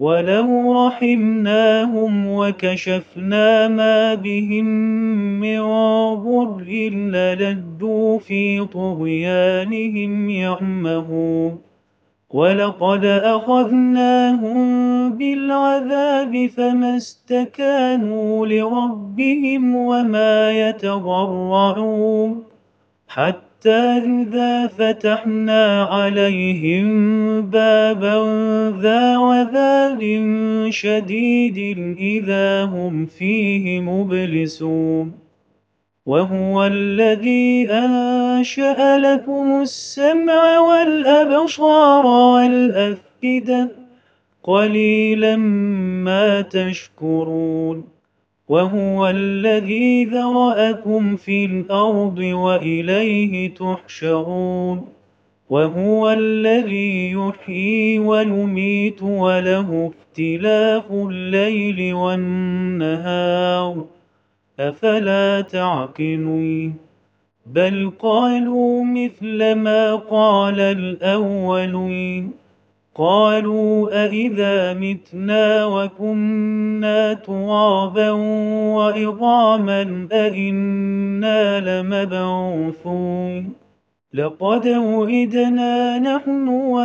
ولو رحمناهم وكشفنا ما بهم من ضر للجوا في طغيانهم يعمهون ولقد أخذناهم بالعذاب فما استكانوا لربهم وما يتضرعون حتى إذا فتحنا عليهم بابا ذا عذاب شديد إذا هم فيه مبلسون وهو الذي أنشأ لكم السمع والأبصار والأفئدة قليلا ما تشكرون وهو الذي ذرأكم في الأرض وإليه تحشرون وهو الذي يحيي ويميت وله اختلاف الليل والنهار أفلا تعقلون بل قالوا مثل ما قال الأولين قالوا أإذا متنا وكنا ترابا وعظاما أإنا لمبعوثون لقد وعدنا نحن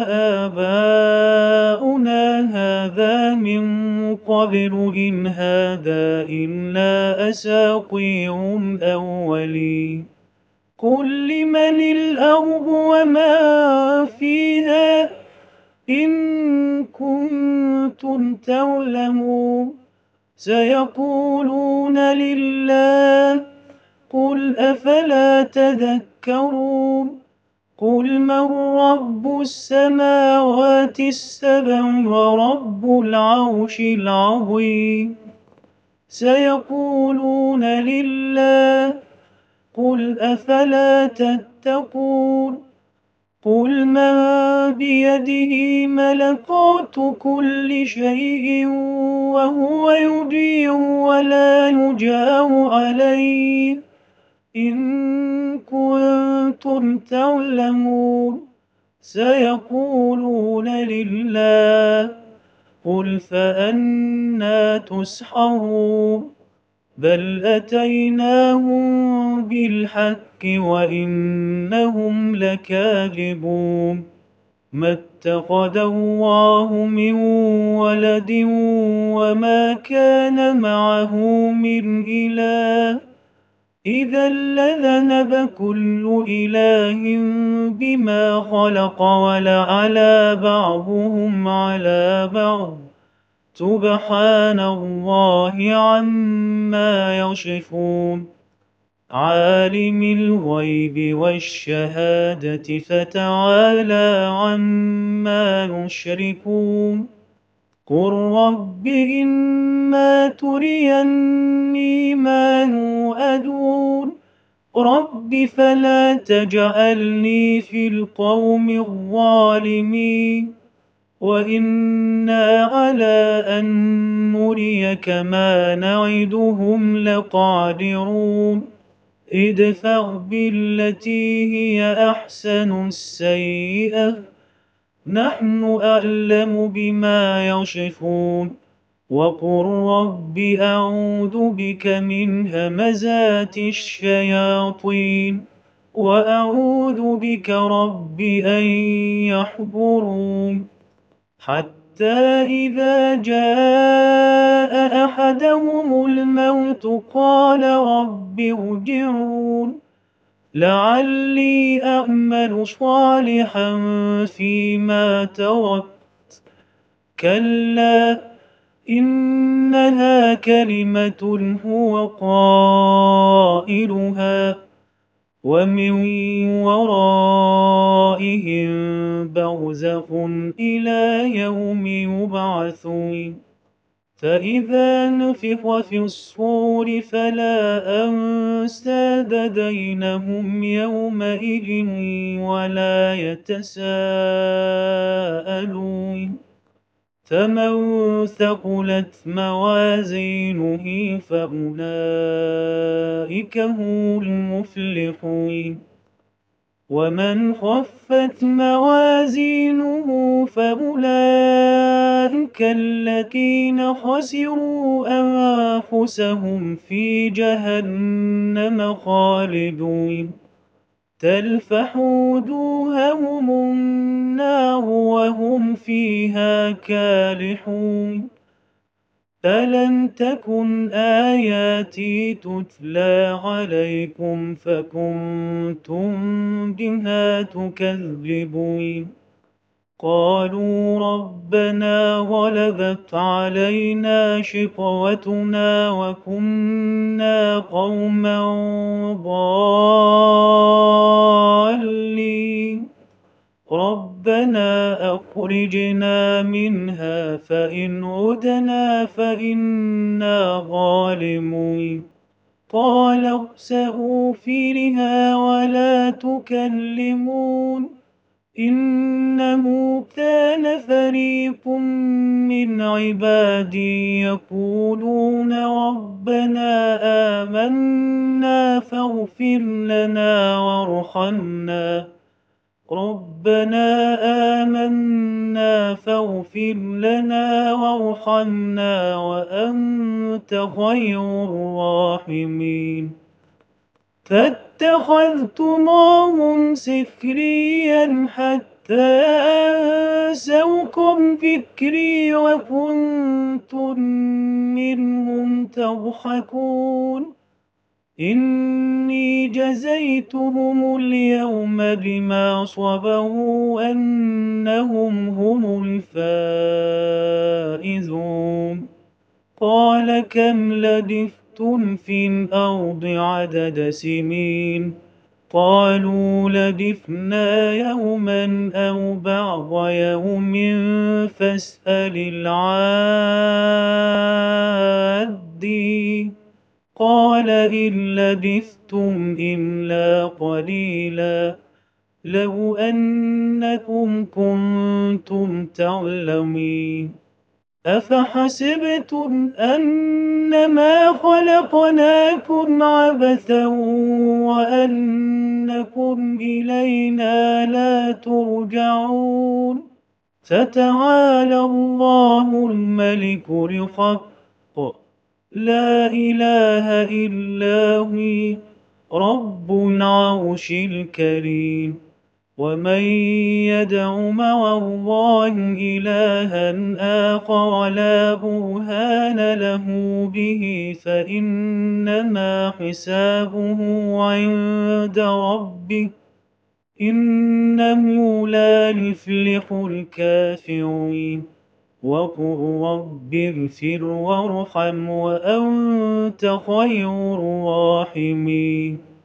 وآباؤنا هذا من قبل إن هذا إلا أساطير الأولين قل لمن الأرض وما فيها إن كنتم تعلمون سيقولون لله قل أفلا تذكرون قل من رب السماوات السبع ورب العرش العظيم سيقولون لله قل أفلا تتقون قل من بيده ملكوت كل شيء وهو يجير ولا يجار عليه إن كنتم تعلمون سيقولون لله قل فأنى تسحرون بل أتيناهم بالحق وإنهم لكاذبون ما اتخذ الله من ولد وما كان معه من إله إذا لذنب كل إله بما خلق ولعلى بعضهم على بعض سبحان الله عما يصفون عالم الغيب والشهادة فتعالى عما يشركون قل رب إما تريني ما يوعدون رب فلا تجعلني في القوم الظالمين وإنا على أن نريك ما نعدهم لقادرون ادفع بالتي هي أحسن السيئة نحن أعلم بما يصفون وقل رب أعوذ بك من همزات الشياطين وأعوذ بك رب أن يحضرون حتى إذا جاء أحدهم الموت قال رب ارجعون لعلي أعمل صالحا فيما تركت كلا إنها كلمة هو قائلها ومن ورائهم برزخ إلى يوم يبعثون فإذا نفخ في الصور فلا أنساب بينهم يومئذ ولا يتساءلون فمن ثقلت موازينه فأولئك هم المفلحون ومن خفت موازينه فأولئك أولئك الذين خسروا أنفسهم في جهنم خالدون تلفح وجوههم النار وهم فيها كالحون ألم تكن آياتي تتلى عليكم فكنتم بها تكذبون قالوا ربنا غلبت علينا شقوتنا وكنا قوما ضالين ربنا أخرجنا منها فإن عدنا فإنا ظالمون قال اخسئوا فيها ولا تكلمون إنه كان فريق من عبادي يقولون ربنا آمنا فاغفر لنا وارحمنا ربنا آمنا فاغفر لنا وارحمنا وأنت خير الراحمين فاتخذتموهم سخريا حتى أنسوكم ذكري وكنتم منهم تضحكون إني جزيتهم اليوم بما صبروا أنهم هم الفائزون قال كم لبثتم في الأرض عدد سنين قالوا لبثنا يوما أو بعض يوم فاسأل العادين قال إن لبثتم إلا قليلا لو أنكم كنتم تعلمين أفحسبتم أنما خلقناكم عبثا وأنكم إلينا لا ترجعون فتعالى الله الملك الحق لا إله إلا هو رب العرش الكريم ومن يدع مع الله إلها آخر لا برهان له به فإنما حسابه عند ربه إنه لا يفلح الكافرين وقل رب اغفر وارحم وأنت خير الراحمين